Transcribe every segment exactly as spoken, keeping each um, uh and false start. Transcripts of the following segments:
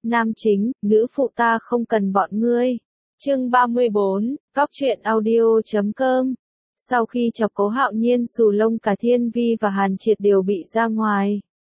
Nam chính, nữ phụ ta không cần bọn ngươi. Chương ba mươi bốn, Góc truyện audio chấm com. Sau khi chọc Cố Hạo Nhiên xù lông, cả Thiên Vi và Hàn Triệt đều bị ra ngoài.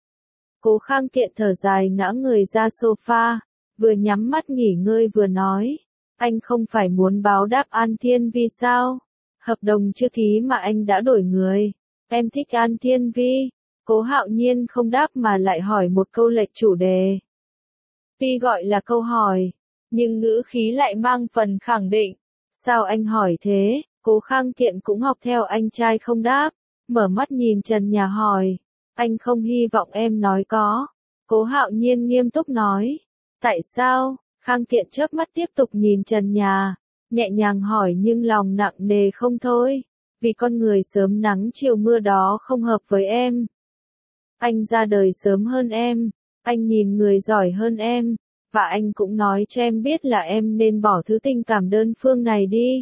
Cố Khang Kiện thở dài ngã người ra sofa, vừa nhắm mắt nghỉ ngơi vừa nói, anh không phải muốn báo đáp An Thiên Vi sao? Hợp đồng chưa ký mà anh đã đổi người. Em thích An Thiên Vi. Cố Hạo Nhiên không đáp mà lại hỏi một câu lệch chủ đề. Tuy gọi là câu hỏi, nhưng ngữ khí lại mang phần khẳng định. Sao anh hỏi thế? Cố Khang Kiện cũng học theo anh trai không đáp, mở mắt nhìn trần nhà hỏi. Anh không hy vọng em nói có. Cố Hạo Nhiên nghiêm túc nói. Tại sao? Khang Kiện chớp mắt tiếp tục nhìn trần nhà, nhẹ nhàng hỏi nhưng lòng nặng nề không thôi. Vì con người sớm nắng chiều mưa đó không hợp với em. Anh ra đời sớm hơn em, anh nhìn người giỏi hơn em, và anh cũng nói cho em biết là em nên bỏ thứ tình cảm đơn phương này đi.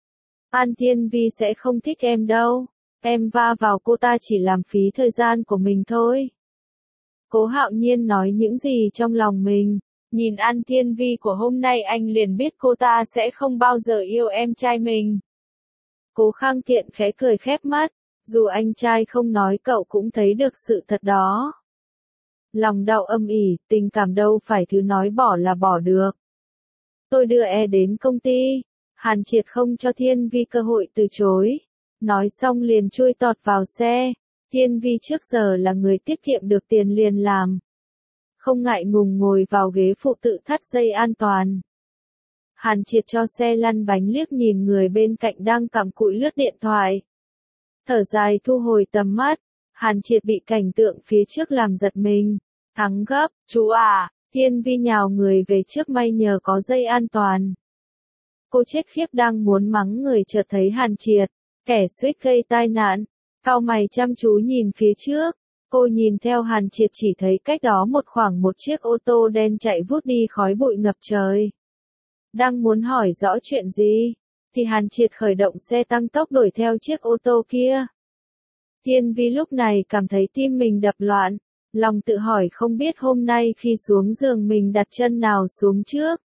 An Thiên Vi sẽ không thích em đâu, em va vào cô ta chỉ làm phí thời gian của mình thôi. Cố Hạo Nhiên nói những gì trong lòng mình, nhìn An Thiên Vi của hôm nay anh liền biết cô ta sẽ không bao giờ yêu em trai mình. Cố Khang Kiện khẽ cười khép mắt, dù anh trai không nói cậu cũng thấy được sự thật đó. Lòng đau âm ỉ, tình cảm đâu phải thứ nói bỏ là bỏ được. Tôi đưa e đến công ty. Hàn Triệt không cho Thiên Vi cơ hội từ chối. Nói xong liền chui tọt vào xe. Thiên Vi trước giờ là người tiết kiệm được tiền liền làm. Không ngại ngùng ngồi vào ghế phụ tự thắt dây an toàn. Hàn Triệt cho xe lăn bánh liếc nhìn người bên cạnh đang cặm cụi lướt điện thoại. Thở dài thu hồi tầm mắt, Hàn Triệt bị cảnh tượng phía trước làm giật mình. Thắng gấp, chú à, Thiên Vi nhào người về trước may nhờ có dây an toàn. Cô chết khiếp đang muốn mắng người chợt thấy Hàn Triệt, kẻ suýt gây tai nạn, cau mày chăm chú nhìn phía trước. Cô nhìn theo Hàn Triệt chỉ thấy cách đó một khoảng một chiếc ô tô đen chạy vút đi khói bụi ngập trời. Đang muốn hỏi rõ chuyện gì, thì Hàn Triệt khởi động xe tăng tốc đuổi theo chiếc ô tô kia. Thiên Vi lúc này cảm thấy tim mình đập loạn, lòng tự hỏi không biết hôm nay khi xuống giường mình đặt chân nào xuống trước.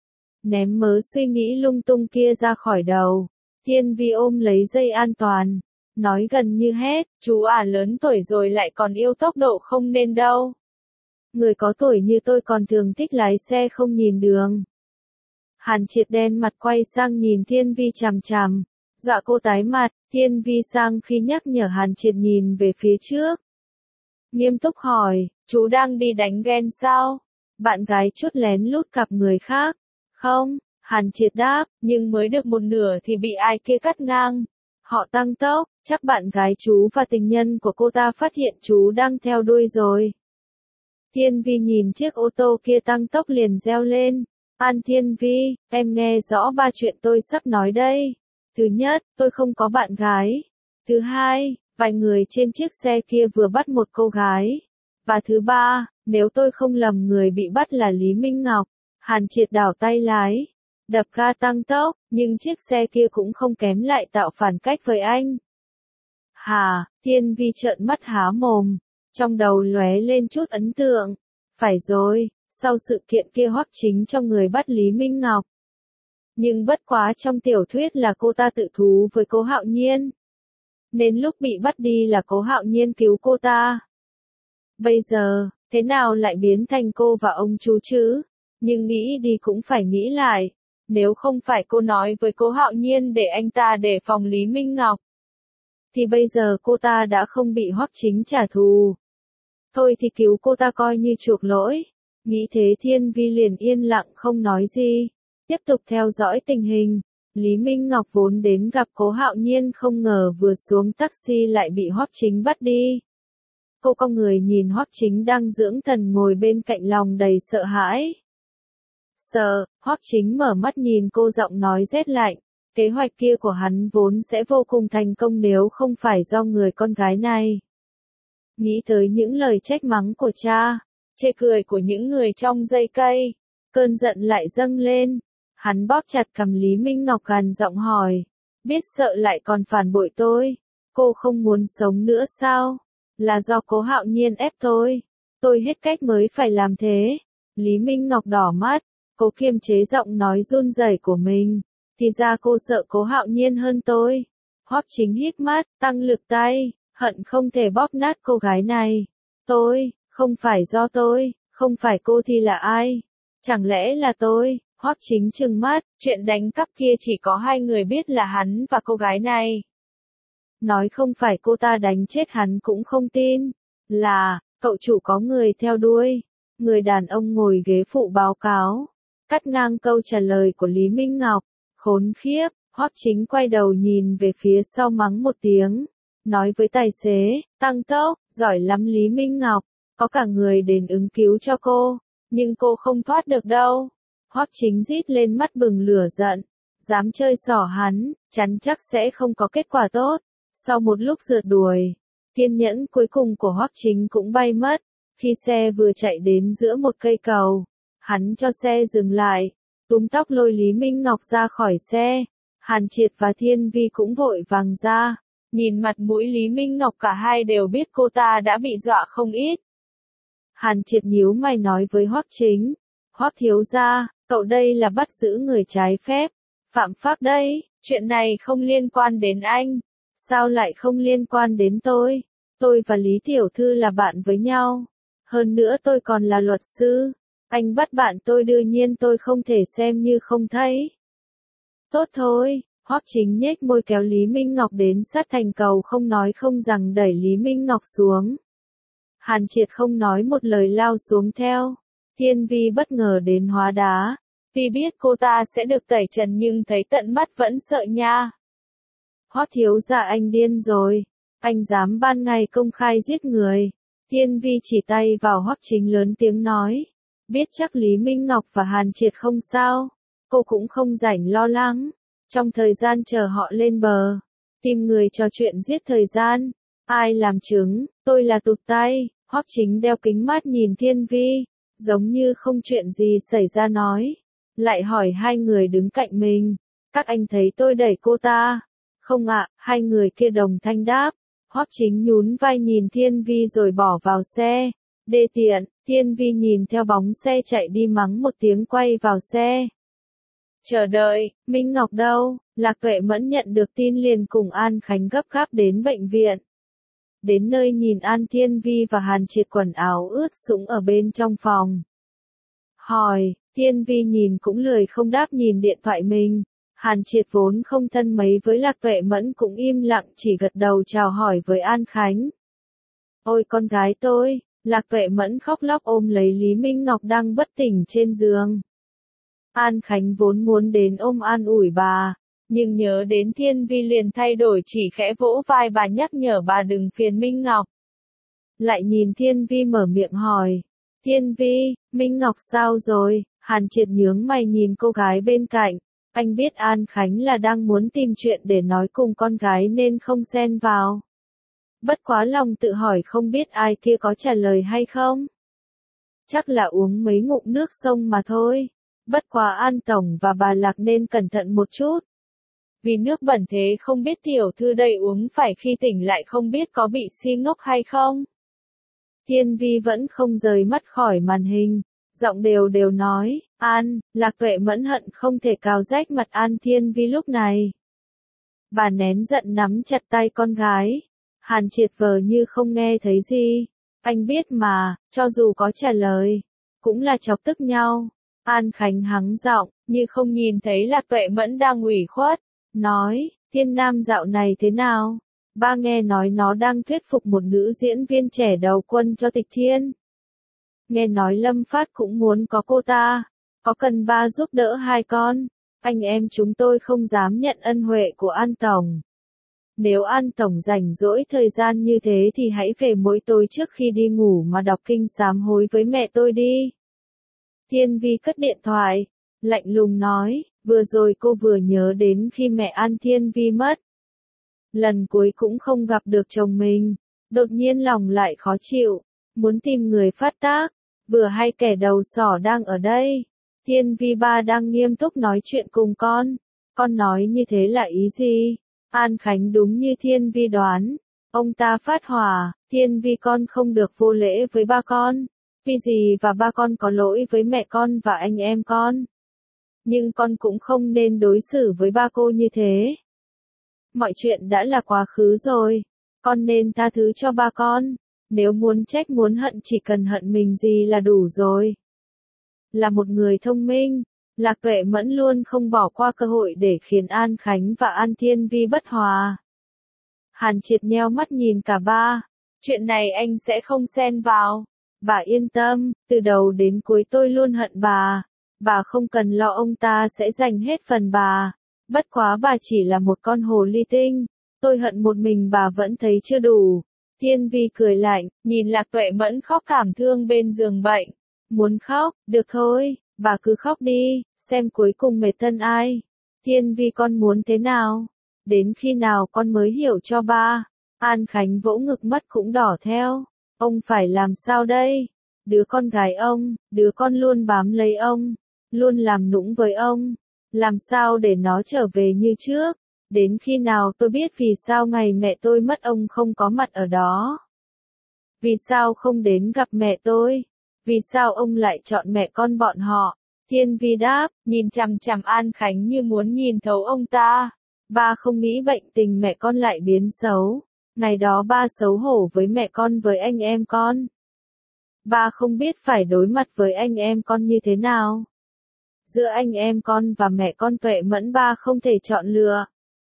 Ném mớ suy nghĩ lung tung kia ra khỏi đầu, Thiên Vi ôm lấy dây an toàn, nói gần như hét, chú à lớn tuổi rồi lại còn yêu tốc độ không nên đâu. Người có tuổi như tôi còn thường thích lái xe không nhìn đường. Hàn Triệt đen mặt quay sang nhìn Thiên Vi chằm chằm, dọa cô tái mặt. Thiên Vi sang khi nhắc nhở Hàn Triệt nhìn về phía trước. Nghiêm túc hỏi, chú đang đi đánh ghen sao? Bạn gái chút lén lút cặp người khác. Không, Hàn Triệt đáp, nhưng mới được một nửa thì bị ai kia cắt ngang. Họ tăng tốc, chắc bạn gái chú và tình nhân của cô ta phát hiện chú đang theo đuôi rồi. Thiên Vi nhìn chiếc ô tô kia tăng tốc liền reo lên. An Thiên Vi, em nghe rõ ba chuyện tôi sắp nói đây. Thứ nhất, tôi không có bạn gái. Thứ hai, vài người trên chiếc xe kia vừa bắt một cô gái. Và thứ ba, nếu tôi không lầm người bị bắt là Lý Minh Ngọc. Hàn Triệt đảo tay lái, đập ga tăng tốc, nhưng chiếc xe kia cũng không kém lại tạo phản cách với anh. Hà, Thiên Vi trợn mắt há mồm, trong đầu lóe lên chút ấn tượng. Phải rồi, sau sự kiện kia Hoắc Chính cho người bắt Lý Minh Ngọc. Nhưng bất quá trong tiểu thuyết là cô ta tự thú với Cố Hạo Nhiên. Nên lúc bị bắt đi là Cố Hạo Nhiên cứu cô ta. Bây giờ, thế nào lại biến thành cô và ông chú chứ? Nhưng nghĩ đi cũng phải nghĩ lại. Nếu không phải cô nói với Cố Hạo Nhiên để anh ta đề phòng Lý Minh Ngọc, thì bây giờ cô ta đã không bị Hoắc Chính trả thù. Thôi thì cứu cô ta coi như chuộc lỗi. Nghĩ thế Thiên Vi liền yên lặng không nói gì. Tiếp tục theo dõi tình hình. Lý Minh Ngọc vốn đến gặp Cố Hạo Nhiên không ngờ vừa xuống taxi lại bị Hoắc Chính bắt đi. Cô cong người nhìn Hoắc Chính đang dưỡng thần ngồi bên cạnh lòng đầy sợ hãi. Sợ, Hoắc Chính mở mắt nhìn cô giọng nói rét lạnh. Kế hoạch kia của hắn vốn sẽ vô cùng thành công nếu không phải do người con gái này. Nghĩ tới những lời trách mắng của cha, chê cười của những người trong dây cây, cơn giận lại dâng lên. Hắn bóp chặt cằm Lý Minh Ngọc gằn giọng hỏi, biết sợ lại còn phản bội tôi, cô không muốn sống nữa sao? Là do Cố Hạo Nhiên ép tôi, tôi hết cách mới phải làm thế. Lý Minh Ngọc đỏ mắt, cố kiềm chế giọng nói run rẩy của mình. Thì ra cô sợ Cố Hạo Nhiên hơn tôi. Hoắc Chính híp mắt, tăng lực tay, hận không thể bóp nát cô gái này. Tôi, không phải do tôi, không phải cô thì là ai? Chẳng lẽ là tôi? Hoắc Chính trừng mắt, chuyện đánh cắp kia chỉ có hai người biết là hắn và cô gái này. Nói không phải cô ta đánh chết hắn cũng không tin. Là, cậu chủ có người theo đuôi. Người đàn ông ngồi ghế phụ báo cáo. Cắt ngang câu trả lời của Lý Minh Ngọc. Khốn khiếp, Hoắc Chính quay đầu nhìn về phía sau mắng một tiếng. Nói với tài xế, tăng tốc, giỏi lắm Lý Minh Ngọc. Có cả người đến ứng cứu cho cô. Nhưng cô không thoát được đâu. Hoắc Chính rít lên mắt bừng lửa giận. Dám chơi xỏ hắn, chắn chắc sẽ không có kết quả tốt. Sau một lúc rượt đuổi, kiên nhẫn cuối cùng của Hoắc Chính cũng bay mất. Khi xe vừa chạy đến giữa một cây cầu, hắn cho xe dừng lại, túm tóc lôi Lý Minh Ngọc ra khỏi xe. Hàn Triệt và Thiên Vi cũng vội vàng ra. Nhìn mặt mũi Lý Minh Ngọc cả hai đều biết cô ta đã bị dọa không ít. Hàn Triệt nhíu mày nói với Hoắc Chính. Hoắc thiếu gia, cậu đây là bắt giữ người trái phép. Phạm pháp đây, chuyện này không liên quan đến anh. Sao lại không liên quan đến tôi? Tôi và Lý Tiểu Thư là bạn với nhau. Hơn nữa tôi còn là luật sư. Anh bắt bạn tôi đương nhiên tôi không thể xem như không thấy. Tốt thôi, Hoắc Chính nhếch môi kéo Lý Minh Ngọc đến sát thành cầu không nói không rằng đẩy Lý Minh Ngọc xuống. Hàn Triệt không nói một lời lao xuống theo. Thiên Vi bất ngờ đến hóa đá. Vì biết cô ta sẽ được tẩy trần nhưng thấy tận mắt vẫn sợ nha. Hoắc thiếu gia anh điên rồi. Anh dám ban ngày công khai giết người. Thiên Vi chỉ tay vào Hoắc Chính lớn tiếng nói. Biết chắc Lý Minh Ngọc và Hàn Triệt không sao. Cô cũng không rảnh lo lắng. Trong thời gian chờ họ lên bờ. Tìm người trò chuyện giết thời gian. Ai làm chứng, tôi là tụt tay. Hoắc Chính đeo kính mát nhìn Thiên Vi. Giống như không chuyện gì xảy ra nói. Lại hỏi hai người đứng cạnh mình. Các anh thấy tôi đẩy cô ta. Không ạ, hai người kia đồng thanh đáp. Hoắc Chính nhún vai nhìn Thiên Vi rồi bỏ vào xe. Đê tiện, Thiên Vi nhìn theo bóng xe chạy đi mắng một tiếng quay vào xe. Chờ đợi, Minh Ngọc đâu? Lạc Tuệ Mẫn nhận được tin liền cùng An Khánh gấp gáp đến bệnh viện. Đến nơi nhìn An Thiên Vi và Hàn Triệt quần áo ướt sũng ở bên trong phòng. Hỏi, Thiên Vi nhìn cũng lười không đáp nhìn điện thoại mình. Hàn Triệt vốn không thân mấy với Lạc Tuệ Mẫn cũng im lặng chỉ gật đầu chào hỏi với An Khánh. Ôi con gái tôi, Lạc Tuệ Mẫn khóc lóc ôm lấy Lý Minh Ngọc đang bất tỉnh trên giường. An Khánh vốn muốn đến ôm an ủi bà, nhưng nhớ đến Thiên Vi liền thay đổi chỉ khẽ vỗ vai bà nhắc nhở bà đừng phiền Minh Ngọc. Lại nhìn Thiên Vi mở miệng hỏi. Thiên Vi, Minh Ngọc sao rồi? Hàn Triệt nhướng mày nhìn cô gái bên cạnh. Anh biết An Khánh là đang muốn tìm chuyện để nói cùng con gái nên không xen vào. Bất quá lòng tự hỏi không biết ai kia có trả lời hay không. Chắc là uống mấy ngụm nước sông mà thôi. Bất quá An Tổng và bà Lạc nên cẩn thận một chút. Vì nước bẩn thế không biết tiểu thư đây uống phải khi tỉnh lại không biết có bị si ngốc hay không. Thiên Vi vẫn không rời mắt khỏi màn hình. Giọng đều đều nói, An, Lạc Tuệ Mẫn hận không thể cào rách mặt An Thiên Vi lúc này. Bà nén giận nắm chặt tay con gái. Hàn Triệt vờ như không nghe thấy gì. Anh biết mà, cho dù có trả lời, cũng là chọc tức nhau. An Khánh hắng giọng, như không nhìn thấy Lạc Tuệ Mẫn đang ủy khuất. Nói, Thiên Nam dạo này thế nào? Ba nghe nói nó đang thuyết phục một nữ diễn viên trẻ đầu quân cho Tịch Thiên. Nghe nói Lâm Phát cũng muốn có cô ta. Có cần ba giúp đỡ hai con? Anh em chúng tôi không dám nhận ân huệ của An Tổng. Nếu An Tổng rảnh rỗi thời gian như thế thì hãy về mỗi tối trước khi đi ngủ mà đọc kinh sám hối với mẹ tôi đi. Thiên Vi cất điện thoại. Lạnh lùng nói, vừa rồi cô vừa nhớ đến khi mẹ An Thiên Vi mất. Lần cuối cũng không gặp được chồng mình. Đột nhiên lòng lại khó chịu. Muốn tìm người phát tác. Vừa hay kẻ đầu sỏ đang ở đây. Thiên Vi ba đang nghiêm túc nói chuyện cùng con. Con nói như thế là ý gì? An Khánh đúng như Thiên Vi đoán. Ông ta phát hỏa. Thiên Vi con không được vô lễ với ba con. Vì gì và ba con có lỗi với mẹ con và anh em con. Nhưng con cũng không nên đối xử với ba cô như thế. Mọi chuyện đã là quá khứ rồi. Con nên tha thứ cho ba con. Nếu muốn trách muốn hận chỉ cần hận mình gì là đủ rồi. Là một người thông minh, Lạc Tuệ Mẫn luôn không bỏ qua cơ hội để khiến An Khánh và An Thiên Vi bất hòa. Hàn Triệt nheo mắt nhìn cả ba. Chuyện này anh sẽ không xen vào. Bà yên tâm, từ đầu đến cuối tôi luôn hận bà. Bà không cần lo ông ta sẽ giành hết phần bà. Bất quá bà chỉ là một con hồ ly tinh. Tôi hận một mình bà vẫn thấy chưa đủ. Thiên Vi cười lạnh, nhìn Lạc Tuệ Mẫn khóc thảm thương bên giường bệnh. Muốn khóc, được thôi, bà cứ khóc đi, xem cuối cùng mệt thân ai. Thiên Vi con muốn thế nào? Đến khi nào con mới hiểu cho ba? An Khánh vỗ ngực mắt cũng đỏ theo. Ông phải làm sao đây? Đứa con gái ông, đứa con luôn bám lấy ông, luôn làm nũng với ông. Làm sao để nó trở về như trước? Đến khi nào tôi biết vì sao ngày mẹ tôi mất ông không có mặt ở đó? Vì sao không đến gặp mẹ tôi? Vì sao ông lại chọn mẹ con bọn họ? Thiên Vi đáp, nhìn chằm chằm An Khánh như muốn nhìn thấu ông ta. Ba không nghĩ bệnh tình mẹ con lại biến xấu. Ngày đó ba xấu hổ với mẹ con với anh em con. Ba không biết phải đối mặt với anh em con như thế nào. Giữa anh em con và mẹ con Tuệ Mẫn ba không thể chọn lựa.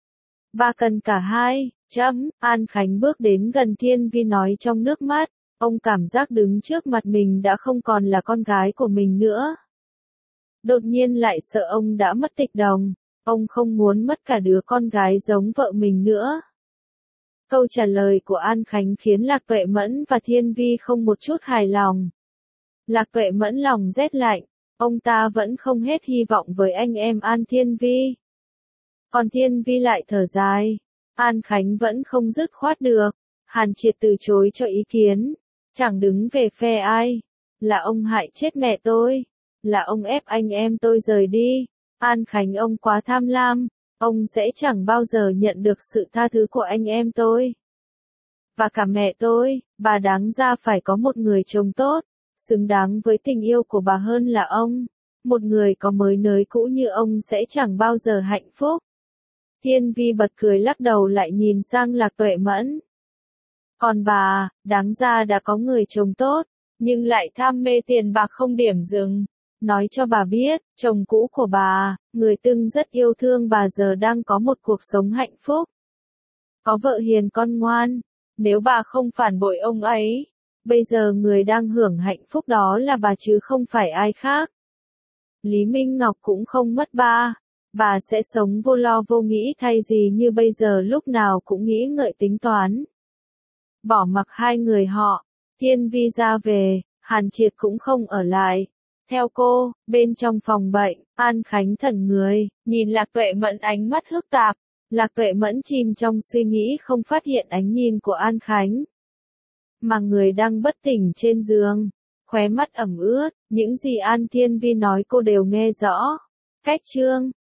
Ba cần cả hai, chấm. An Khánh bước đến gần Thiên Vi nói trong nước mắt. Ông cảm giác đứng trước mặt mình đã không còn là con gái của mình nữa. Đột nhiên lại sợ ông đã mất tịch đồng. Ông không muốn mất cả đứa con gái giống vợ mình nữa. Câu trả lời của An Khánh khiến Lạc Tuệ Mẫn và Thiên Vi không một chút hài lòng. Lạc Tuệ Mẫn lòng rét lạnh. Ông ta vẫn không hết hy vọng với anh em An Thiên Vi. Còn Thiên Vi lại thở dài. An Khánh vẫn không dứt khoát được. Hàn Triệt từ chối cho ý kiến. Chẳng đứng về phe ai. Là ông hại chết mẹ tôi. Là ông ép anh em tôi rời đi. An Khánh ông quá tham lam. Ông sẽ chẳng bao giờ nhận được sự tha thứ của anh em tôi. Và cả mẹ tôi, bà đáng ra phải có một người chồng tốt, xứng đáng với tình yêu của bà hơn là ông. Một người có mới nới cũ như ông sẽ chẳng bao giờ hạnh phúc. Thiên Vi bật cười lắc đầu lại nhìn sang Lạc Tuệ Mẫn. Còn bà, đáng ra đã có người chồng tốt, nhưng lại tham mê tiền bạc không điểm dừng. Nói cho bà biết, chồng cũ của bà, người từng rất yêu thương bà giờ đang có một cuộc sống hạnh phúc. Có vợ hiền con ngoan. Nếu bà không phản bội ông ấy, bây giờ người đang hưởng hạnh phúc đó là bà chứ không phải ai khác. Lý Minh Ngọc cũng không mất ba. Bà sẽ sống vô lo vô nghĩ thay gì như bây giờ lúc nào cũng nghĩ ngợi tính toán. Bỏ mặc hai người họ, Thiên Vi ra về, Hàn Triệt cũng không ở lại. Theo cô, bên trong phòng bệnh, An Khánh thẫn người, nhìn Lạc Tuệ Mẫn ánh mắt hức tạp. Lạc Tuệ Mẫn chìm trong suy nghĩ không phát hiện ánh nhìn của An Khánh. Mà người đang bất tỉnh trên giường, khóe mắt ẩm ướt, những gì An Thiên Vi nói cô đều nghe rõ. Cách chương